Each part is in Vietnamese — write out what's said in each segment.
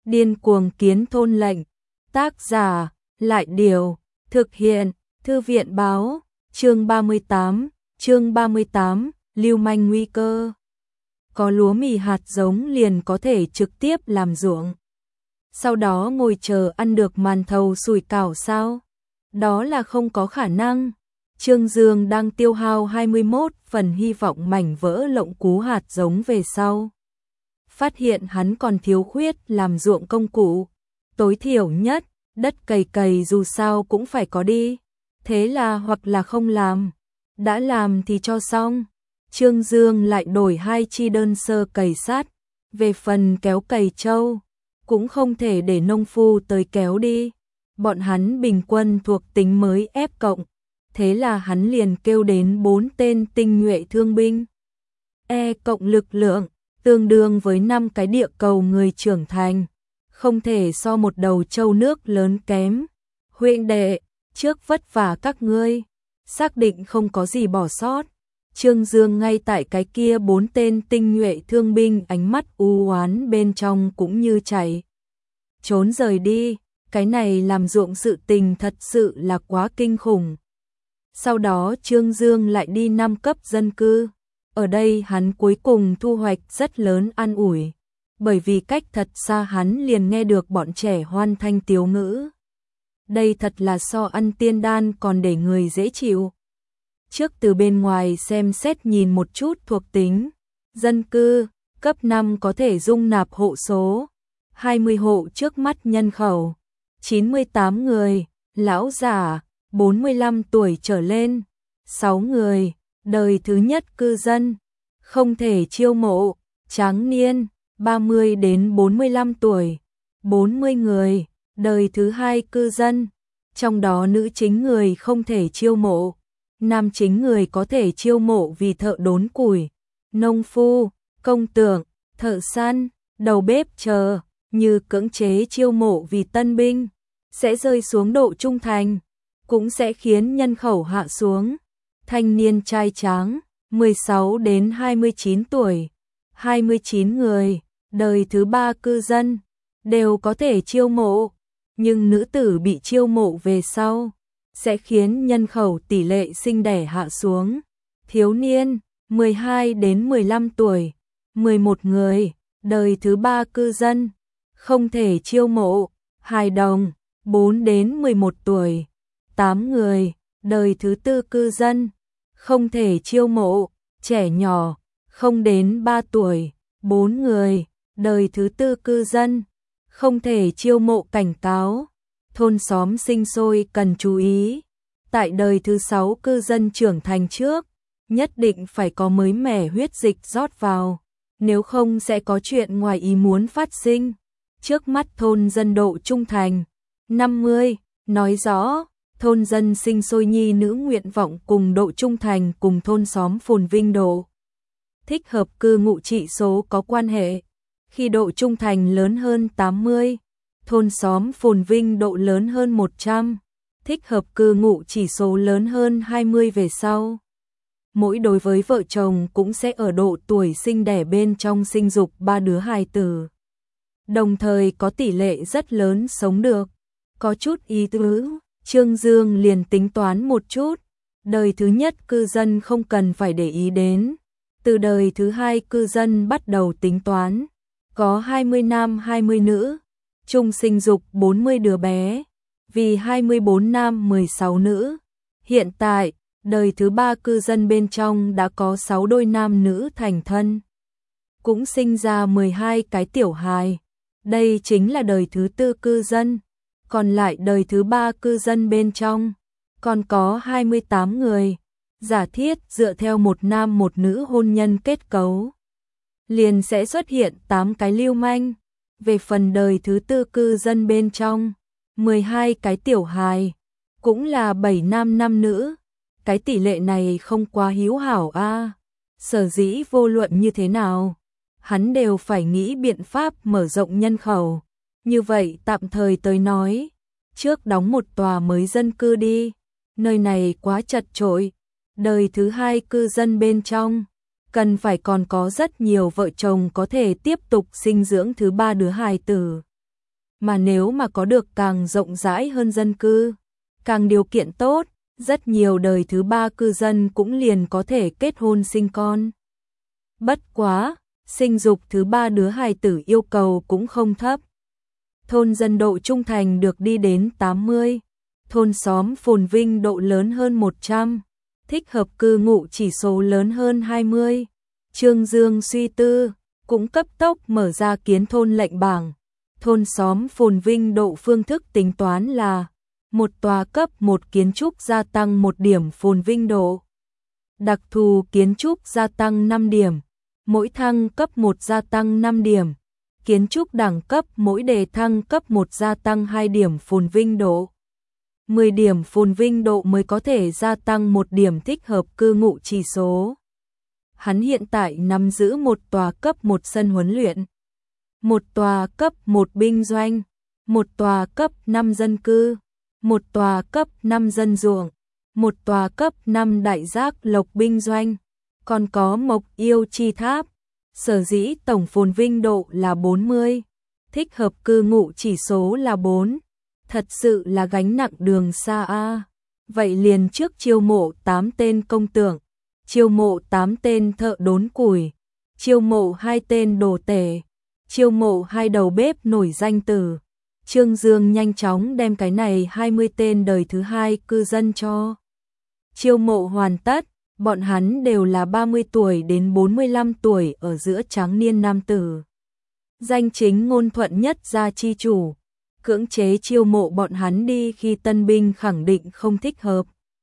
Điên cuồng kiến thôn lệnh. Tác giả, Lại Điều. Thực hiện, Thư viện Báo. Chương 38, lưu manh nguy cơ. Có lúa mì hạt giống liền có thể trực tiếp làm ruộng. Sau đó ngồi chờ ăn được màn thầu sủi cảo sao? Đó là không có khả năng. Trương Dương đang tiêu hao 21 phần hy vọng mảnh vỡ lộng cú hạt giống về sau. Phát hiện hắn còn thiếu khuyết làm ruộng công cụ. Tối thiểu nhất, đất cày cày dù sao cũng phải có đi. Thế là hoặc là không làm. Đã làm thì cho xong. Trương Dương lại đổi 2 chi đơn sơ cày sắt. Về phần kéo cày trâu, cũng không thể để nông phu tới kéo đi. Bọn hắn bình quân thuộc tính mới ép cộng. Thế là hắn liền kêu đến 4 tên tinh nhuệ thương binh. E cộng lực lượng, tương đương với 5 cái địa cầu người trưởng thành. Không thể so một đầu trâu nước lớn kém. Huynh đệ, trước vất vả các ngươi. Xác định không có gì bỏ sót. Trương Dương ngay tại cái kia 4 tên tinh nhuệ thương binh ánh mắt u oán bên trong cũng như chạy trốn rời đi. Cái này làm ruộng sự tình thật sự là quá kinh khủng. Sau đó Trương Dương lại đi 5 cấp dân cư. Ở đây hắn cuối cùng thu hoạch rất lớn an ủi. Bởi vì cách thật xa hắn liền nghe được bọn trẻ hoan thanh tiếu ngữ. Đây thật là so ăn tiên đan còn để người dễ chịu. Trước từ bên ngoài xem xét nhìn một chút thuộc tính. Dân cư, cấp 5 có thể dung nạp hộ số. 20 hộ trước mắt nhân khẩu. 98 người, lão giả, 45 tuổi trở lên. 6 người, đời thứ nhất cư dân. Không thể chiêu mộ, tráng niên, 30 đến 45 tuổi. 40 người, đời thứ hai cư dân. Trong đó nữ chính người không thể chiêu mộ. Nam chính người có thể chiêu mộ vì thợ đốn củi, nông phu, công tượng, thợ săn, đầu bếp chờ. Như cưỡng chế chiêu mộ vì tân binh, sẽ rơi xuống độ trung thành, cũng sẽ khiến nhân khẩu hạ xuống. Thanh niên trai tráng, 16 đến 29 tuổi, 29 người, đời thứ ba cư dân, đều có thể chiêu mộ, nhưng nữ tử bị chiêu mộ về sau, sẽ khiến nhân khẩu tỷ lệ sinh đẻ hạ xuống. Thiếu niên, 12 đến 15 tuổi, 11 người, đời thứ ba cư dân, không thể chiêu mộ. Hài đồng, 4 đến 11 tuổi, 8 người, đời thứ tư cư dân, không thể chiêu mộ. Trẻ nhỏ, 0 đến 3 tuổi, 4 người, đời thứ tư cư dân, không thể chiêu mộ. Cảnh cáo, thôn xóm sinh sôi cần chú ý. Tại đời thứ 6 cư dân trưởng thành trước, nhất định phải có mới mẻ huyết dịch rót vào, nếu không sẽ có chuyện ngoài ý muốn phát sinh. Trước mắt thôn dân độ trung thành 50, nói rõ thôn dân sinh sôi nhi nữ nguyện vọng cùng độ trung thành cùng thôn xóm phồn vinh độ thích hợp cư ngụ trị số có quan hệ. Khi độ trung thành lớn hơn 80, thôn xóm phồn vinh độ lớn hơn 100, thích hợp cư ngụ chỉ số lớn hơn 20 về sau. Mỗi đối với vợ chồng cũng sẽ ở độ tuổi sinh đẻ bên trong sinh dục 3 đứa hài tử. Đồng thời có tỷ lệ rất lớn sống được. Có chút ý tứ, Trương Dương liền tính toán một chút. Đời thứ nhất cư dân không cần phải để ý đến. Từ đời thứ hai cư dân bắt đầu tính toán. Có 20 nam 20 nữ. Chung sinh dục 40 đứa bé. Vì 24 nam 16 nữ. Hiện tại, đời thứ ba cư dân bên trong đã có 6 đôi nam nữ thành thân. Cũng sinh ra 12 cái tiểu hài. Đây chính là đời thứ tư cư dân. Còn lại đời thứ ba cư dân bên trong, còn có 28 người. Giả thiết dựa theo một nam một nữ hôn nhân kết cấu, liền sẽ xuất hiện 8 cái lưu manh. Về phần đời thứ tư cư dân bên trong, 12 cái tiểu hài, cũng là 7 nam 5 nữ. Cái tỷ lệ này không quá hữu hảo a. Sở dĩ vô luận như thế nào, hắn đều phải nghĩ biện pháp mở rộng nhân khẩu. Như vậy tạm thời tới nói, trước đóng một tòa mới dân cư đi, nơi này quá chật chội. Đời thứ hai cư dân bên trong, cần phải còn có rất nhiều vợ chồng có thể tiếp tục sinh dưỡng thứ ba đứa hài tử. mà nếu mà có được càng rộng rãi hơn dân cư, càng điều kiện tốt, rất nhiều đời thứ ba cư dân cũng liền có thể kết hôn sinh con. Bất quá, sinh dục thứ ba đứa hài tử yêu cầu cũng không thấp. Thôn dân độ trung thành được đi đến 80, thôn xóm phồn vinh độ lớn hơn 100, thích hợp cư ngụ chỉ số lớn hơn 20. Trương Dương suy tư, cũng cấp tốc mở ra kiến thôn lệnh bảng. Thôn xóm phồn vinh độ phương thức tính toán là một tòa cấp 1 kiến trúc gia tăng 1 điểm phồn vinh độ. Đặc thù kiến trúc gia tăng 5 điểm, mỗi thăng cấp 1 gia tăng 5 điểm. Kiến trúc đẳng cấp mỗi đề thăng cấp 1 gia tăng 2 điểm phồn vinh độ. 10 điểm phồn vinh độ mới có thể gia tăng 1 điểm thích hợp cư ngụ chỉ số. Hắn hiện tại nắm giữ một tòa cấp 1 sân huấn luyện, một tòa cấp 1 binh doanh, một tòa cấp 5 dân cư, một tòa cấp 5 dân ruộng, một tòa cấp 5 đại giác lộc binh doanh, còn có mộc yêu chi tháp. Sở dĩ tổng phồn vinh độ là 40, thích hợp cư ngụ chỉ số là 4, thật sự là gánh nặng đường xa a. Vậy liền trước chiêu mộ 8 tên công tượng, chiêu mộ 8 tên thợ đốn củi, chiêu mộ 2 tên đồ tể, chiêu mộ 2 đầu bếp nổi danh tử. Trương Dương nhanh chóng đem cái này 20 tên đời thứ hai cư dân cho chiêu mộ hoàn tất. Bọn hắn đều là 30 tuổi đến 45 tuổi ở giữa tráng niên nam tử. Danh chính ngôn thuận nhất gia chi chủ, cưỡng chế chiêu mộ bọn hắn đi khi tân binh khẳng định không thích hợp,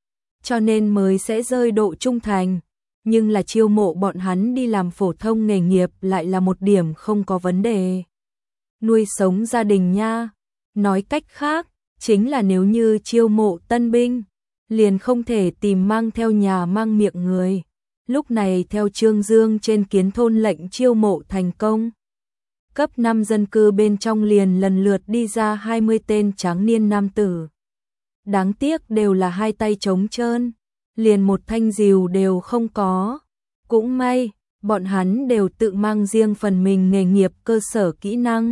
cho nên mới sẽ rơi độ trung thành, nhưng là chiêu mộ bọn hắn đi làm phổ thông nghề nghiệp lại là một điểm không có vấn đề. Nuôi sống gia đình nha, nói cách khác, chính là nếu như chiêu mộ tân binh, liền không thể tìm mang theo nhà mang miệng người. Lúc này theo Trương Dương trên kiến thôn lệnh chiêu mộ thành công. Cấp 5 dân cư bên trong liền lần lượt đi ra 20 tên tráng niên nam tử. Đáng tiếc đều là 2 tay trống trơn, liền một thanh rìu đều không có. Cũng may, bọn hắn đều tự mang riêng phần mình nghề nghiệp cơ sở kỹ năng.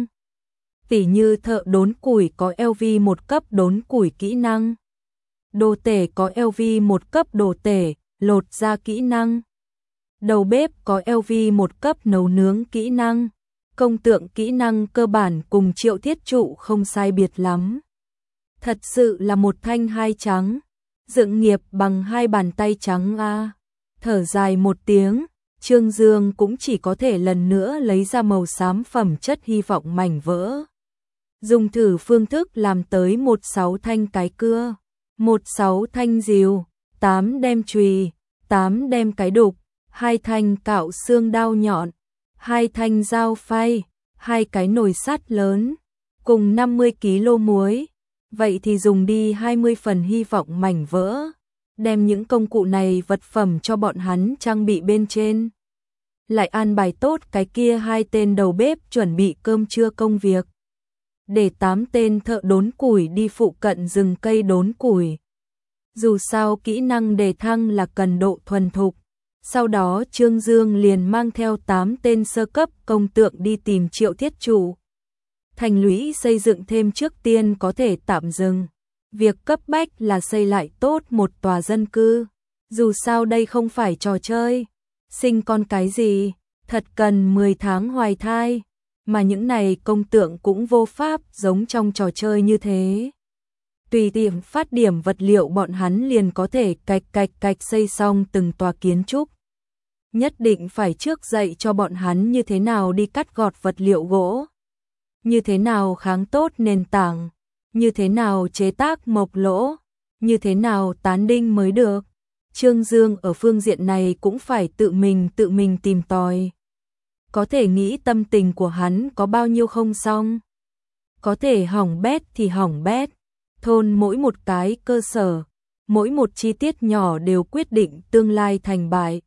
Tỉ như thợ đốn củi có LV 1 cấp đốn củi kỹ năng. Đồ tể có LV 1 cấp đồ tể, lột da kỹ năng. Đầu bếp có LV 1 cấp nấu nướng kỹ năng. Công tượng kỹ năng cơ bản cùng Triệu Thiết Trụ không sai biệt lắm. Thật sự là một thanh hai trắng, dựng nghiệp bằng 2 bàn tay trắng a. Thở dài một tiếng, Trương Dương cũng chỉ có thể lần nữa lấy ra màu xám phẩm chất hy vọng mảnh vỡ. Dùng thử phương thức làm tới 16 thanh cái cưa, 16 thanh rìu, 8 đem chùy, 8 đem cái đục, 2 thanh cạo xương đao nhọn, 2 thanh dao phay, 2 cái nồi sắt lớn, cùng 50 kg muối. Vậy thì dùng đi 20 phần hy vọng mảnh vỡ, đem những công cụ này vật phẩm cho bọn hắn trang bị bên trên. Lại an bài tốt cái kia 2 tên đầu bếp chuẩn bị cơm trưa công việc. Để 8 tên thợ đốn củi đi phụ cận rừng cây đốn củi. Dù sao kỹ năng đề thăng là cần độ thuần thục. Sau đó Trương Dương liền mang theo 8 tên sơ cấp công tượng đi tìm Triệu Thiết Trụ. Thành lũy xây dựng thêm trước tiên có thể tạm dừng. Việc cấp bách là xây lại tốt một tòa dân cư. Dù sao đây không phải trò chơi. Sinh con cái gì, thật cần 10 tháng hoài thai. Mà những này công tượng cũng vô pháp giống trong trò chơi như thế. Tùy tiệm phát điểm vật liệu bọn hắn liền có thể cạch xây xong từng tòa kiến trúc. Nhất định phải trước dạy cho bọn hắn như thế nào đi cắt gọt vật liệu gỗ, như thế nào kháng tốt nền tảng, như thế nào chế tác mộc lỗ, như thế nào tán đinh mới được. Trương Dương ở phương diện này cũng phải tự mình tìm tòi. Có thể nghĩ tâm tình của hắn có bao nhiêu không xong. Có thể hỏng bét thì hỏng bét. Thôn mỗi một cái cơ sở, mỗi một chi tiết nhỏ đều quyết định tương lai thành bại.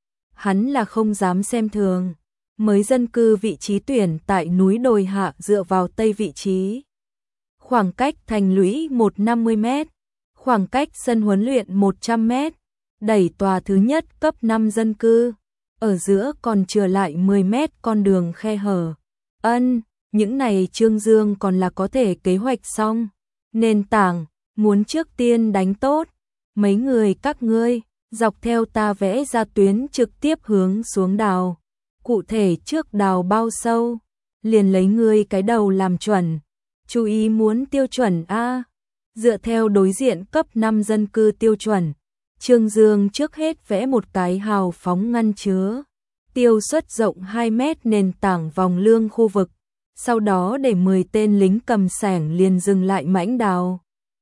Hắn là không dám xem thường. Mới dân cư vị trí tuyển tại núi đồi hạ dựa vào tây vị trí. Khoảng cách thành lũy 150 m, khoảng cách sân huấn luyện 100 m, đẩy tòa thứ nhất cấp 5 dân cư. Ở giữa còn chừa lại 10 m con đường khe hở. Những này Trương Dương còn là có thể kế hoạch xong. Nền tảng, muốn trước tiên đánh tốt. Mấy người các ngươi, dọc theo ta vẽ ra tuyến trực tiếp hướng xuống đào. Cụ thể trước đào bao sâu, liền lấy ngươi cái đầu làm chuẩn. Chú ý muốn tiêu chuẩn A. Dựa theo đối diện cấp 5 dân cư tiêu chuẩn, Trương Dương trước hết vẽ một cái hào phóng ngăn chứa. Tiêu suất rộng 2 mét nền tảng vòng lương khu vực. Sau đó để 10 tên lính cầm xẻng liền dừng lại mãnh đào.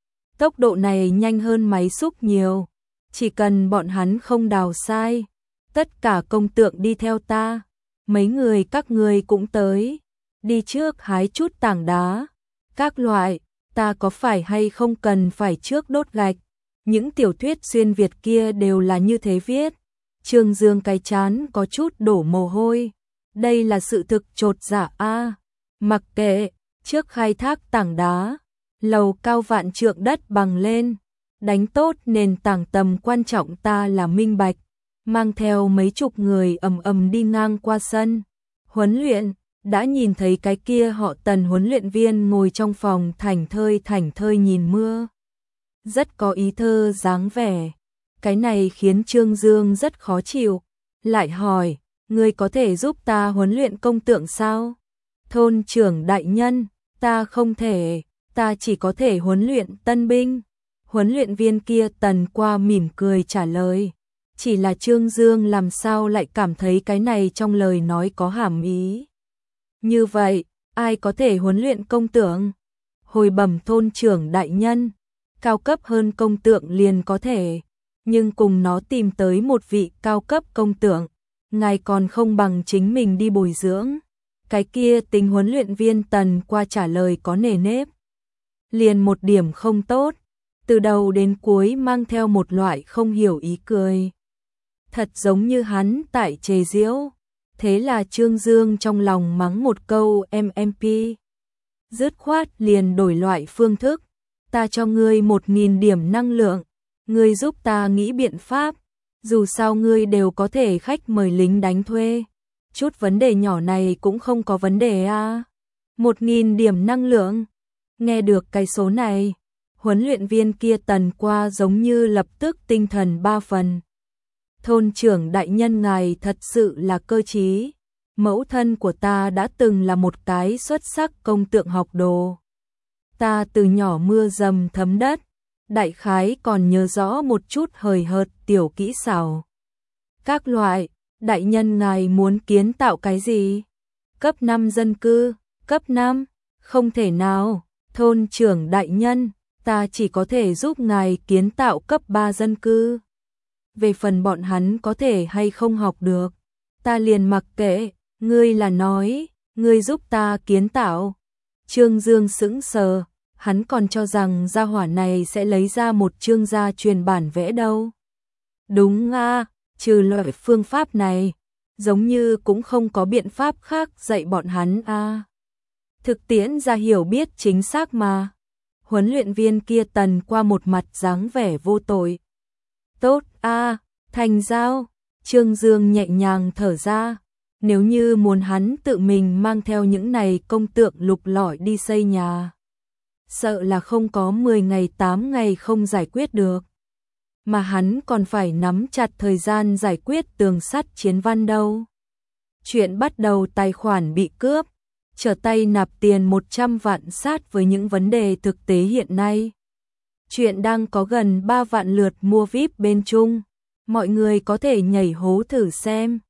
Tốc độ này nhanh hơn máy xúc nhiều. Chỉ cần bọn hắn không đào sai. Tất cả công tượng đi theo ta. Mấy người các ngươi cũng tới. Đi trước hái chút tảng đá. Các loại, ta có phải hay không cần phải trước đốt gạch. Những tiểu thuyết xuyên Việt kia đều là như thế viết. Trương Dương cái chán có chút đổ mồ hôi. Đây là sự thực chột dạ a. Mặc kệ, trước khai thác tảng đá, lầu cao vạn trượng đất bằng lên, đánh tốt nền tảng tầm quan trọng ta là minh bạch, mang theo mấy chục người ầm đi ngang qua sân. Huấn luyện, đã nhìn thấy cái kia họ Tần huấn luyện viên ngồi trong phòng thảnh thơi nhìn mưa. Rất có ý thơ dáng vẻ. Cái này khiến Trương Dương rất khó chịu. Lại hỏi, ngươi có thể giúp ta huấn luyện công tượng sao? Thôn trưởng đại nhân, ta không thể, ta chỉ có thể huấn luyện tân binh. Huấn luyện viên kia Tần Qua mỉm cười trả lời. Chỉ là Trương Dương làm sao lại cảm thấy cái này trong lời nói có hàm ý. Như vậy, ai có thể huấn luyện công tượng? Hồi bẩm thôn trưởng đại nhân, cao cấp hơn công tượng liền có thể, nhưng cùng nó tìm tới một vị cao cấp công tượng, ngài còn không bằng chính mình đi bồi dưỡng. Cái kia tính huấn luyện viên Tần Qua trả lời có nề nếp. Liền một điểm không tốt, từ đầu đến cuối mang theo một loại không hiểu ý cười. Thật giống như hắn tại chế giễu. Thế là Trương Dương trong lòng mắng một câu MMP. Dứt khoát liền đổi loại phương thức. Ta cho ngươi 1000 điểm năng lượng. Ngươi giúp ta nghĩ biện pháp. Dù sao ngươi đều có thể khách mời lính đánh thuê. Chút vấn đề nhỏ này cũng không có vấn đề à. 1000 điểm năng lượng. Nghe được cái số này, huấn luyện viên kia Tần Qua giống như lập tức tinh thần 3 phần. Thôn trưởng đại nhân ngài thật sự là cơ trí. Mẫu thân của ta đã từng là một cái xuất sắc công tượng học đồ. Ta từ nhỏ mưa dầm thấm đất, đại khái còn nhớ rõ một chút hời hợt tiểu kỹ xảo. Các loại, đại nhân ngài muốn kiến tạo cái gì? Cấp 5 dân cư, cấp 5, không thể nào. Thôn trưởng đại nhân, ta chỉ có thể giúp ngài kiến tạo cấp 3 dân cư. Về phần bọn hắn có thể hay không học được, ta liền mặc kệ, ngươi là nói, ngươi giúp ta kiến tạo. Trương Dương sững sờ, hắn còn cho rằng gia hỏa này sẽ lấy ra một chương gia truyền bản vẽ đâu. Đúng à, trừ loại phương pháp này, giống như cũng không có biện pháp khác dạy bọn hắn à. Thực tiễn ra hiểu biết chính xác mà. Huấn luyện viên kia Tần Qua một mặt dáng vẻ vô tội. Tốt a, thành giao. Trương Dương nhẹ nhàng thở ra. Nếu như muốn hắn tự mình mang theo những này công tượng lục lọi đi xây nhà, sợ là không có 10 ngày 8 ngày không giải quyết được. Mà hắn còn phải nắm chặt thời gian giải quyết tường sắt chiến văn đâu. Chuyện bắt đầu tài khoản bị cướp, trở tay nạp tiền 100 vạn sát với những vấn đề thực tế hiện nay. Chuyện đang có gần 3 vạn lượt mua VIP bên Trung. Mọi người có thể nhảy hố thử xem.